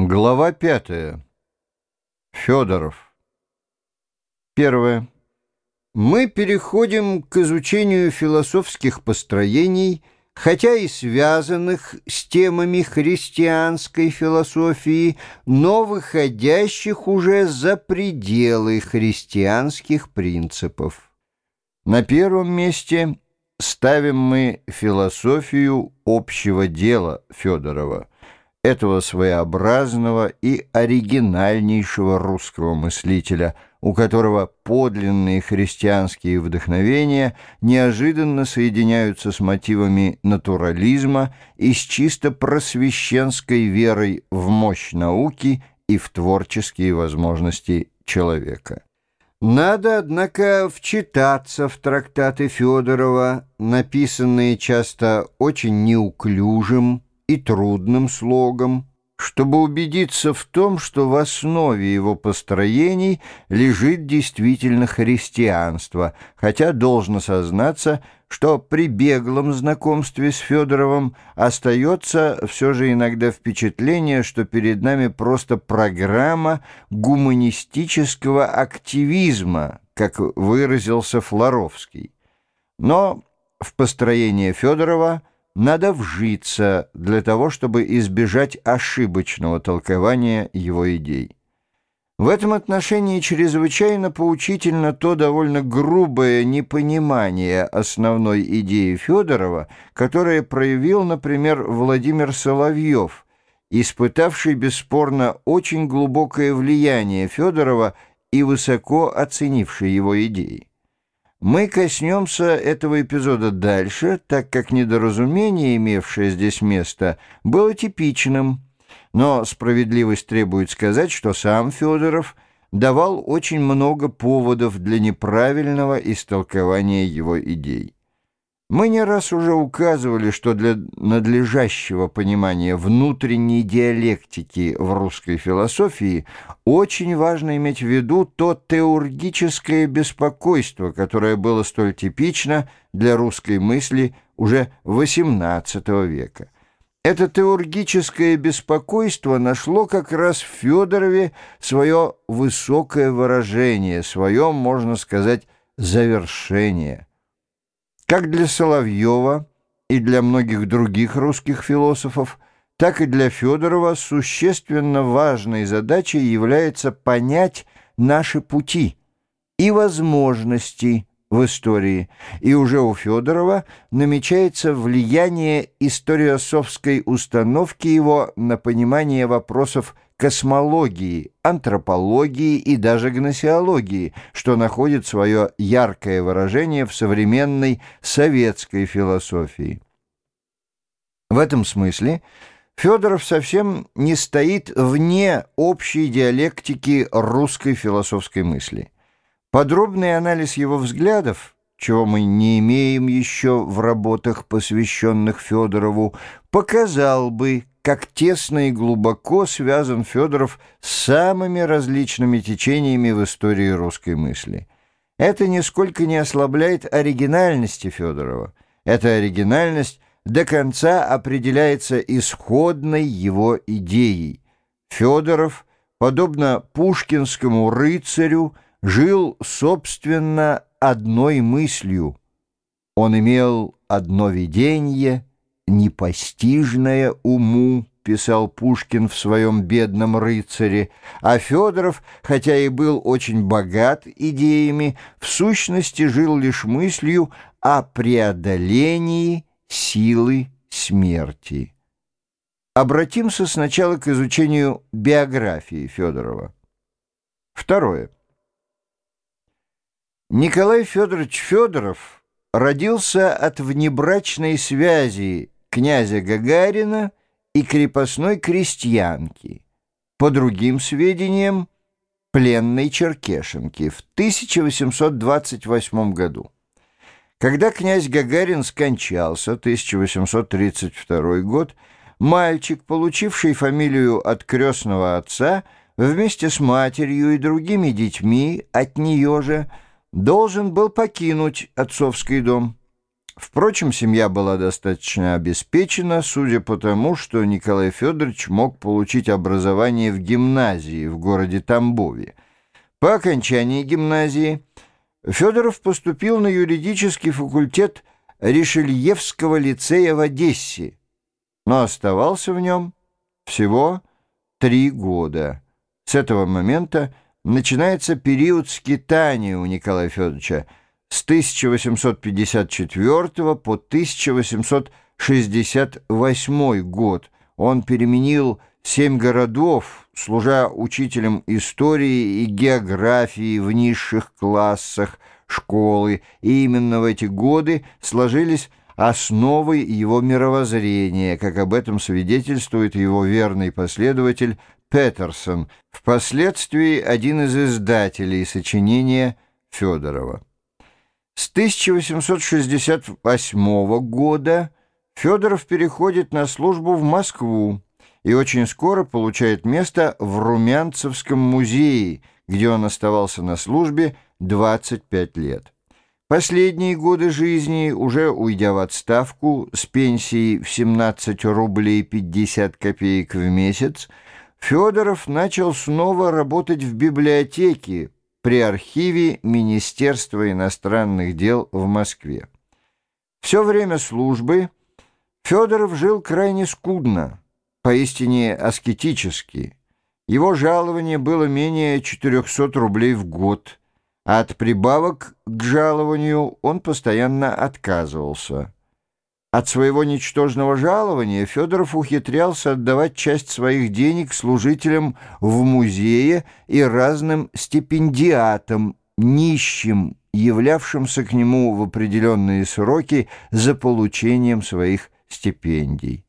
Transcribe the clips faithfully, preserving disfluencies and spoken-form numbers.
Глава пятая. Федоров. Первое. Мы переходим к изучению философских построений, хотя и связанных с темами христианской философии, но выходящих уже за пределы христианских принципов. На первом месте ставим мы философию общего дела Федорова, этого своеобразного и оригинальнейшего русского мыслителя, у которого подлинные христианские вдохновения неожиданно соединяются с мотивами натурализма и с чисто просвещенской верой в мощь науки и в творческие возможности человека. Надо, однако, вчитаться в трактаты Федорова, написанные часто очень неуклюжим и трудным слогом, чтобы убедиться в том, что в основе его построений лежит действительно христианство, хотя должно сознаться, что при беглом знакомстве с Федоровым остается все же иногда впечатление, что перед нами просто программа гуманистического активизма, как выразился Флоровский. Но в построение Федорова надо вжиться для того, чтобы избежать ошибочного толкования его идей. В этом отношении чрезвычайно поучительно то довольно грубое непонимание основной идеи Федорова, которое проявил, например, Владимир Соловьев, испытавший бесспорно очень глубокое влияние Федорова и высоко оценивший его идеи. Мы коснемся этого эпизода дальше, так как недоразумение, имевшее здесь место, было типичным, но справедливость требует сказать, что сам Федоров давал очень много поводов для неправильного истолкования его идей. Мы не раз уже указывали, что для надлежащего понимания внутренней диалектики в русской философии очень важно иметь в виду то теургическое беспокойство, которое было столь типично для русской мысли уже восемнадцатого века. Это теургическое беспокойство нашло как раз в Федорове свое высокое выражение, свое, можно сказать, завершение. Как для Соловьева и для многих других русских философов, так и для Федорова существенно важной задачей является понять наши пути и возможности в истории, и уже у Федорова намечается влияние историософской установки его на понимание вопросов космологии, антропологии и даже гносеологии, что находит свое яркое выражение в современной советской философии. В этом смысле Федоров совсем не стоит вне общей диалектики русской философской мысли. Подробный анализ его взглядов, чего мы не имеем еще в работах, посвященных Федорову, показал бы, как тесно и глубоко связан Федоров с самыми различными течениями в истории русской мысли. Это нисколько не ослабляет оригинальности Федорова. Эта оригинальность до конца определяется исходной его идеей. Федоров, подобно пушкинскому рыцарю, жил, собственно, одной мыслью. Он имел одно видение, непостижное уму, писал Пушкин в своем «Бедном рыцаре», а Федоров, хотя и был очень богат идеями, в сущности жил лишь мыслью о преодолении силы смерти. Обратимся сначала к изучению биографии Федорова. Второе. Николай Федорович Федоров родился от внебрачной связи князя Гагарина и крепостной крестьянки, по другим сведениям, пленной черкешенки, в тысяча восемьсот двадцать восьмом году. Когда князь Гагарин скончался, тысяча восемьсот тридцать второй год, мальчик, получивший фамилию от крестного отца, вместе с матерью и другими детьми от нее же, должен был покинуть отцовский дом. Впрочем, семья была достаточно обеспечена, судя по тому, что Николай Федорович мог получить образование в гимназии в городе Тамбове. По окончании гимназии Федоров поступил на юридический факультет Ришельевского лицея в Одессе, но оставался в нем всего три года. С этого момента начинается период скитания у Николая Федоровича с тысяча восемьсот пятьдесят четвёртого по тысяча восемьсот шестьдесят восьмой год. Он переменил семь городов, служа учителем истории и географии в низших классах школы, и именно в эти годы сложились основы его мировоззрения, как об этом свидетельствует его верный последователь Петерсон, впоследствии один из издателей сочинения Федорова. С тысяча восемьсот шестьдесят восьмого года Федоров переходит на службу в Москву и очень скоро получает место в Румянцевском музее, где он оставался на службе двадцать пять лет. Последние годы жизни, уже уйдя в отставку с пенсией в семнадцать рублей пятьдесят копеек в месяц, Федоров начал снова работать в библиотеке при архиве Министерства иностранных дел в Москве. Все время службы Федоров жил крайне скудно, поистине аскетически. Его жалование было менее четырехсот рублей в год, а от прибавок к жалованию он постоянно отказывался. От своего ничтожного жалования Федоров ухитрялся отдавать часть своих денег служителям в музее и разным стипендиатам, нищим, являвшимся к нему в определенные сроки за получением своих стипендий.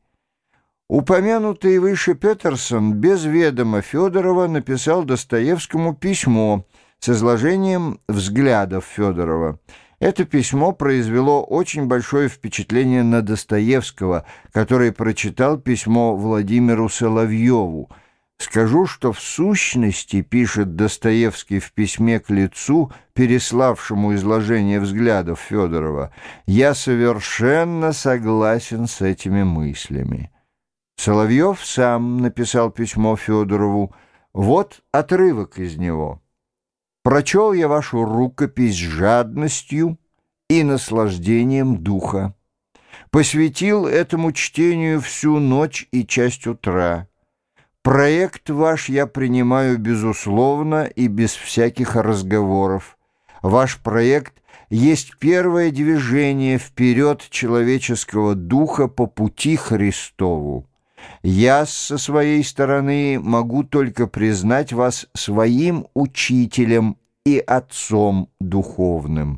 Упомянутый выше Петерсон без ведома Федорова написал Достоевскому письмо с изложением взглядов Федорова. Это письмо произвело очень большое впечатление на Достоевского, который прочитал письмо Владимиру Соловьеву. Скажу, что в сущности, пишет Достоевский в письме к лицу, переславшему изложение взглядов Федорова, я совершенно согласен с этими мыслями. Соловьев сам написал письмо Федорову. Вот отрывок из него. «Прочел я вашу рукопись с жадностью и наслаждением духа. Посвятил этому чтению всю ночь и часть утра. Проект ваш я принимаю безусловно и без всяких разговоров. Ваш проект есть первое движение вперед человеческого духа по пути Христову. Я со своей стороны могу только признать вас своим учителем и отцом духовным».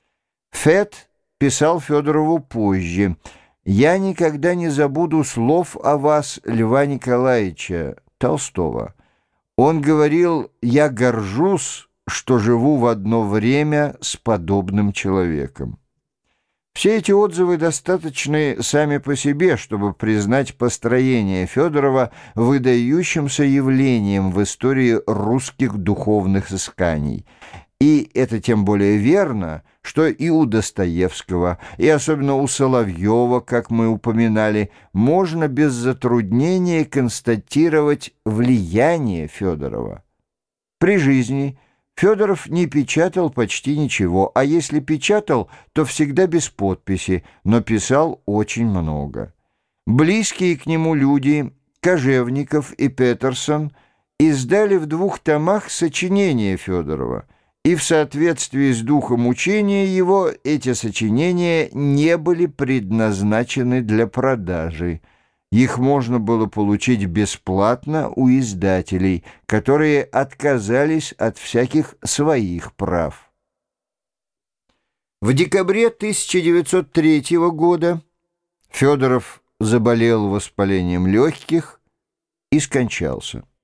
Фет писал Федорову позже: «Я никогда не забуду слов о вас Льва Николаевича Толстого. Он говорил: я горжусь, что живу в одно время с подобным человеком». Все эти отзывы достаточны сами по себе, чтобы признать построение Федорова выдающимся явлением в истории русских духовных исканий. И это тем более верно, что и у Достоевского, и особенно у Соловьева, как мы упоминали, можно без затруднения констатировать влияние Федорова. При жизни Федоров не печатал почти ничего, а если печатал, то всегда без подписи, но писал очень много. Близкие к нему люди, Кожевников и Петерсон, издали в двух томах сочинения Федорова, и в соответствии с духом учения его эти сочинения не были предназначены для продажи. Их можно было получить бесплатно у издателей, которые отказались от всяких своих прав. В декабре тысяча девятьсот третьего года Федоров заболел воспалением легких и скончался.